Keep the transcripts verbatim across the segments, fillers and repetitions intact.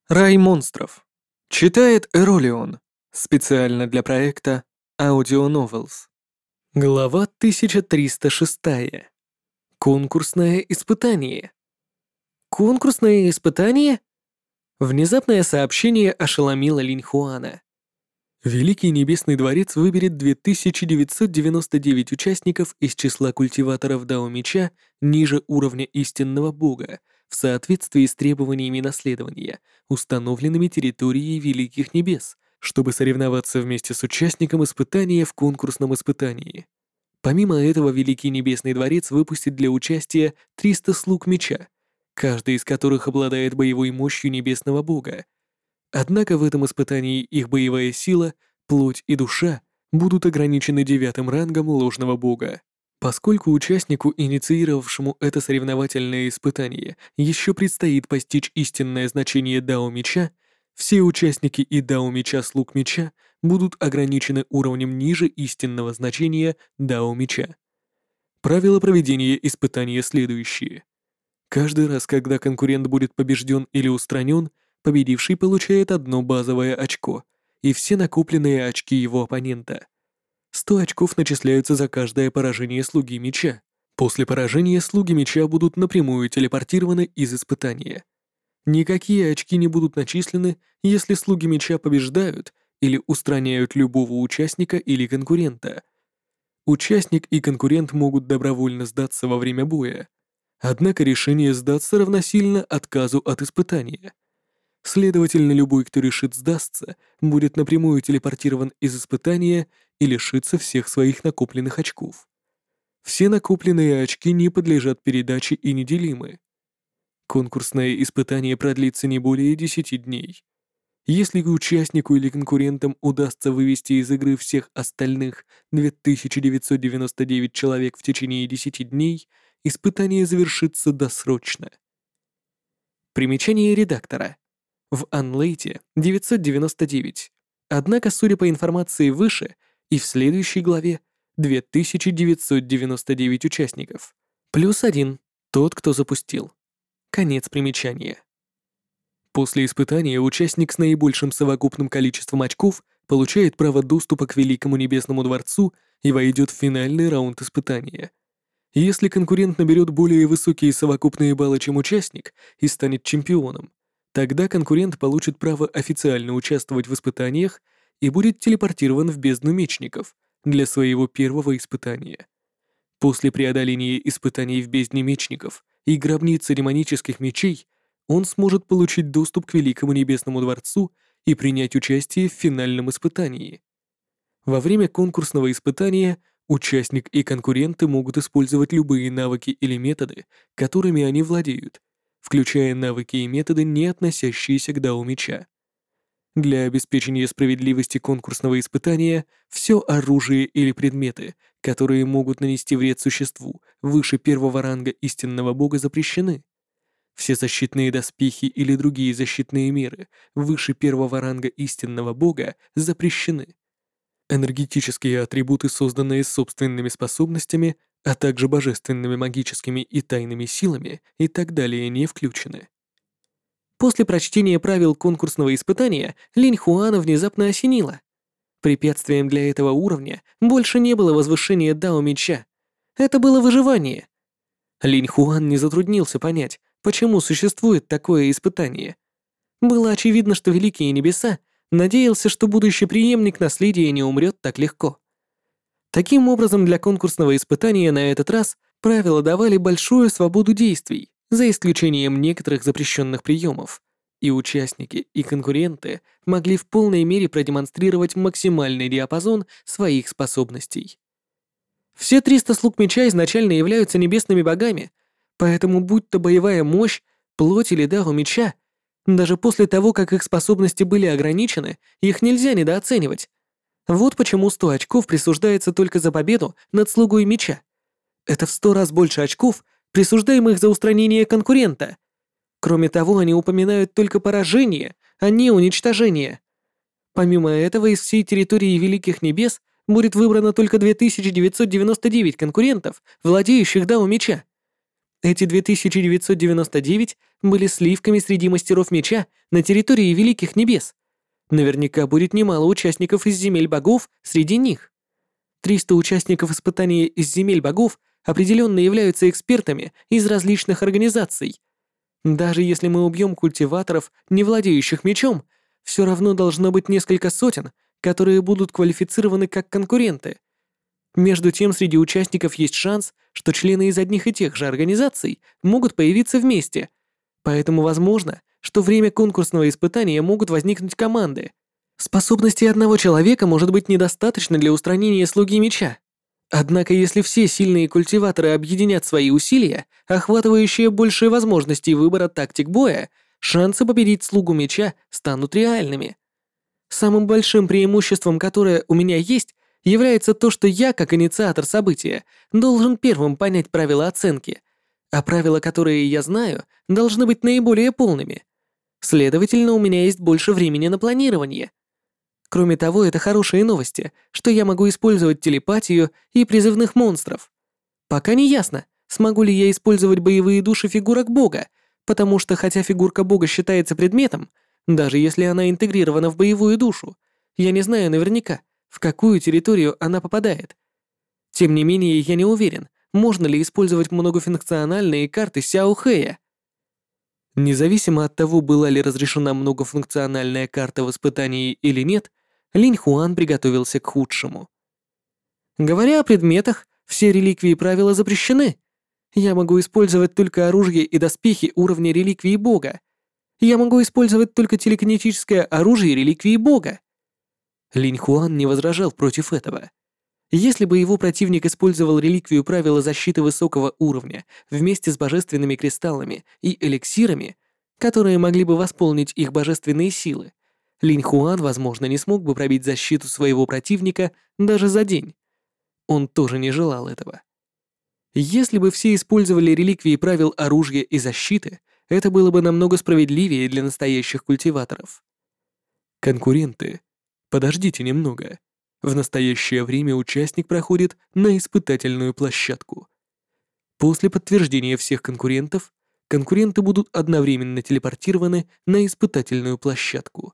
Рай монстров. Читает Эролион. Специально для проекта Audio Novels. Глава тысяча триста шесть. Конкурсное испытание. Конкурсное испытание? Внезапное сообщение ошеломило Линьхуана. Великий Небесный Дворец выберет две тысячи девятьсот девяносто девять участников из числа культиваторов Дао Меча ниже уровня истинного бога в соответствии с требованиями наследования, установленными территорией Великих Небес, чтобы соревноваться вместе с участником испытания в конкурсном испытании. Помимо этого, Великий Небесный Дворец выпустит для участия триста слуг меча, каждый из которых обладает боевой мощью Небесного Бога. Однако в этом испытании их боевая сила, плоть и душа будут ограничены девятым рангом ложного бога. Поскольку участнику, инициировавшему это соревновательное испытание, еще предстоит постичь истинное значение Дао Меча, все участники и Дао Меча слуг меча будут ограничены уровнем ниже истинного значения Дао Меча. Правила проведения испытания следующие. Каждый раз, когда конкурент будет побежден или устранен, победивший получает одно базовое очко и все накопленные очки его оппонента. сто очков начисляются за каждое поражение слуги меча. После поражения слуги меча будут напрямую телепортированы из испытания. Никакие очки не будут начислены, если слуги меча побеждают или устраняют любого участника или конкурента. Участник и конкурент могут добровольно сдаться во время боя. Однако решение сдаться равносильно отказу от испытания. Следовательно, любой, кто решит сдастся, будет напрямую телепортирован из испытания и лишится всех своих накопленных очков. Все накопленные очки не подлежат передаче и неделимы. Конкурсное испытание продлится не более десяти дней. Если участнику или конкурентам удастся вывести из игры всех остальных две тысячи девятьсот девяносто девять человек в течение десяти дней, испытание завершится досрочно. Примечание редактора. В Анлейте девятьсот девяносто девять. Однако, судя по информации выше, и в следующей главе две тысячи девятьсот девяносто девять участников. Плюс один — тот, кто запустил. Конец примечания. После испытания участник с наибольшим совокупным количеством очков получает право доступа к Великому Небесному Дворцу и войдет в финальный раунд испытания. Если конкурент наберет более высокие совокупные баллы, чем участник, и станет чемпионом, тогда конкурент получит право официально участвовать в испытаниях и будет телепортирован в бездну мечников для своего первого испытания. После преодоления испытаний в бездне мечников и гробницы демонических мечей он сможет получить доступ к Великому Небесному Дворцу и принять участие в финальном испытании. Во время конкурсного испытания участник и конкуренты могут использовать любые навыки или методы, которыми они владеют, включая навыки и методы, не относящиеся к Дао Меча. Для обеспечения справедливости конкурсного испытания все оружие или предметы, которые могут нанести вред существу выше первого ранга истинного бога, запрещены. Все защитные доспехи или другие защитные меры выше первого ранга истинного бога запрещены. Энергетические атрибуты, созданные собственными способностями, а также божественными магическими и тайными силами и так далее, не включены. После прочтения правил конкурсного испытания Линьхуана внезапно осенило. Препятствием для этого уровня больше не было возвышения Дао Меча. Это было выживание. Линьхуан не затруднился понять, почему существует такое испытание. Было очевидно, что Великие Небеса надеялся, что будущий преемник наследия не умрет так легко. Таким образом, для конкурсного испытания на этот раз правила давали большую свободу действий, за исключением некоторых запрещенных приемов, и участники и конкуренты могли в полной мере продемонстрировать максимальный диапазон своих способностей. Все триста слуг меча изначально являются небесными богами, поэтому будь то боевая мощь, плоть или Дао Меча, даже после того, как их способности были ограничены, их нельзя недооценивать. Вот почему сто очков присуждается только за победу над слугой меча. Это в сто раз больше очков, присуждаемых за устранение конкурента. Кроме того, они упоминают только поражение, а не уничтожение. Помимо этого, из всей территории Великих Небес будет выбрано только две тысячи девятьсот девяносто девять конкурентов, владеющих Дао Меча. Эти две тысячи девятьсот девяносто девять были сливками среди мастеров меча на территории Великих Небес. Наверняка будет немало участников из земель богов среди них. триста участников испытания из земель богов определенно являются экспертами из различных организаций. Даже если мы убьем культиваторов, не владеющих мечом, все равно должно быть несколько сотен, которые будут квалифицированы как конкуренты. Между тем, среди участников есть шанс, что члены из одних и тех же организаций могут появиться вместе. Поэтому возможно, что время конкурсного испытания могут возникнуть команды. Способностей одного человека может быть недостаточно для устранения слуги меча. Однако если все сильные культиваторы объединят свои усилия, охватывающие большие возможности выбора тактик боя, шансы победить слугу меча станут реальными. Самым большим преимуществом, которое у меня есть, является то, что я, как инициатор события, должен первым понять правила оценки, а правила, которые я знаю, должны быть наиболее полными. Следовательно, у меня есть больше времени на планирование. Кроме того, это хорошие новости, что я могу использовать телепатию и призывных монстров. Пока не ясно, смогу ли я использовать боевые души фигурок бога, потому что хотя фигурка бога считается предметом, даже если она интегрирована в боевую душу, я не знаю наверняка, в какую территорию она попадает. Тем не менее, я не уверен, можно ли использовать многофункциональные карты Сяо Хэя. Независимо от того, была ли разрешена многофункциональная карта в испытании или нет, Линь Хуан приготовился к худшему. Говоря о предметах, все реликвии правила запрещены. Я могу использовать только оружие и доспехи уровня реликвии бога. Я могу использовать только телекинетическое оружие реликвии бога. Линь Хуан не возражал против этого. Если бы его противник использовал реликвию правила защиты высокого уровня вместе с божественными кристаллами и эликсирами, которые могли бы восполнить их божественные силы, Линь Хуан, возможно, не смог бы пробить защиту своего противника даже за день. Он тоже не желал этого. Если бы все использовали реликвии правил оружия и защиты, это было бы намного справедливее для настоящих культиваторов. Конкуренты, подождите немного. В настоящее время участник проходит на испытательную площадку. После подтверждения всех конкурентов, конкуренты будут одновременно телепортированы на испытательную площадку.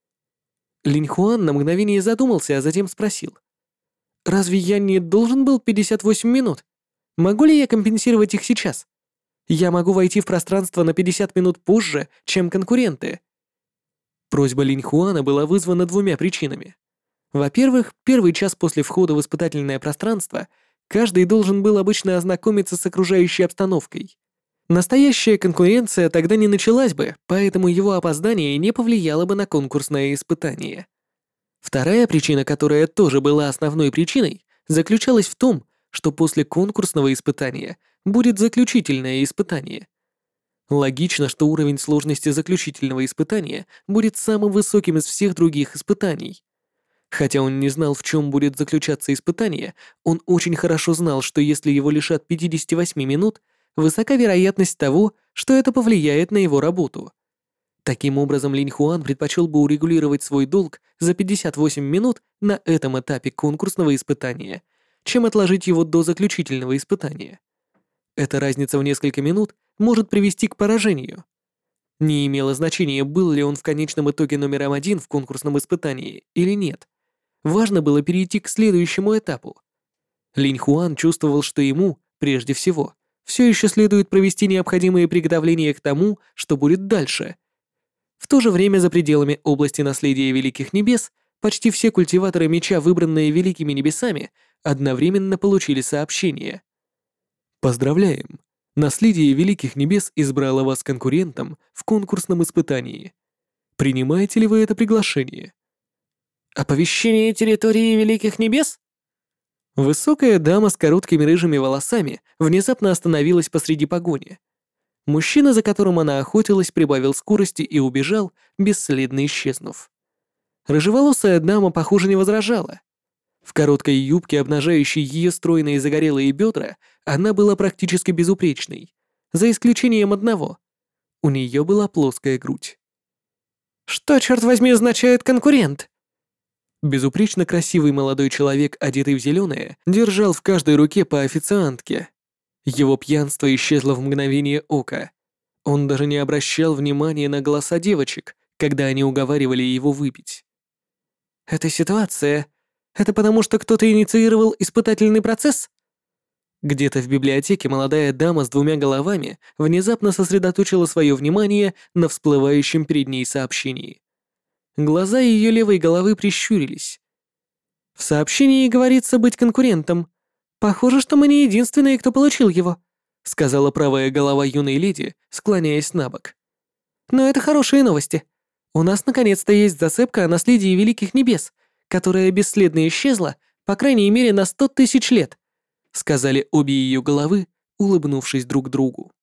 Линь Хуан на мгновение задумался, а затем спросил. «Разве я не должен был пятьдесят восемь минут? Могу ли я компенсировать их сейчас? Я могу войти в пространство на пятьдесят минут позже, чем конкуренты». Просьба Линь Хуана была вызвана двумя причинами. Во-первых, первый час после входа в испытательное пространство каждый должен был обычно ознакомиться с окружающей обстановкой. Настоящая конкуренция тогда не началась бы, поэтому его опоздание не повлияло бы на конкурсное испытание. Вторая причина, которая тоже была основной причиной, заключалась в том, что после конкурсного испытания будет заключительное испытание. Логично, что уровень сложности заключительного испытания будет самым высоким из всех других испытаний. Хотя он не знал, в чем будет заключаться испытание, он очень хорошо знал, что если его лишат пятидесяти восьми минут, высока вероятность того, что это повлияет на его работу. Таким образом, Линь Хуан предпочел бы урегулировать свой долг за пятьдесят восемь минут на этом этапе конкурсного испытания, чем отложить его до заключительного испытания. Эта разница в несколько минут может привести к поражению. Не имело значения, был ли он в конечном итоге номером один в конкурсном испытании или нет. Важно было перейти к следующему этапу. Линь Хуан чувствовал, что ему, прежде всего, все еще следует провести необходимые приготовления к тому, что будет дальше. В то же время за пределами области наследия Великих Небес почти все культиваторы меча, выбранные Великими Небесами, одновременно получили сообщение. «Поздравляем! Наследие Великих Небес избрало вас конкурентом в конкурсном испытании. Принимаете ли вы это приглашение?» «Оповещение территории Великих Небес?» Высокая дама с короткими рыжими волосами внезапно остановилась посреди погони. Мужчина, за которым она охотилась, прибавил скорости и убежал, бесследно исчезнув. Рыжеволосая дама, похоже, не возражала. В короткой юбке, обнажающей ее стройные загорелые бедра, она была практически безупречной, за исключением одного. У нее была плоская грудь. «Что, черт возьми, означает конкурент?» Безупречно красивый молодой человек, одетый в зеленое, держал в каждой руке по официантке. Его пьянство исчезло в мгновение ока. Он даже не обращал внимания на голоса девочек, когда они уговаривали его выпить. «Эта ситуация... Это потому, что кто-то инициировал испытательный процесс?» Где-то в библиотеке молодая дама с двумя головами внезапно сосредоточила свое внимание на всплывающем перед ней сообщении. Глаза ее левой головы прищурились. В сообщении говорится быть конкурентом. Похоже, что мы не единственные, кто получил его, сказала правая голова юной леди, склоняясь набок. Но это хорошие новости. У нас наконец-то есть зацепка о наследии Великих Небес, которая бесследно исчезла, по крайней мере, на сто тысяч лет, сказали обе ее головы, улыбнувшись друг другу.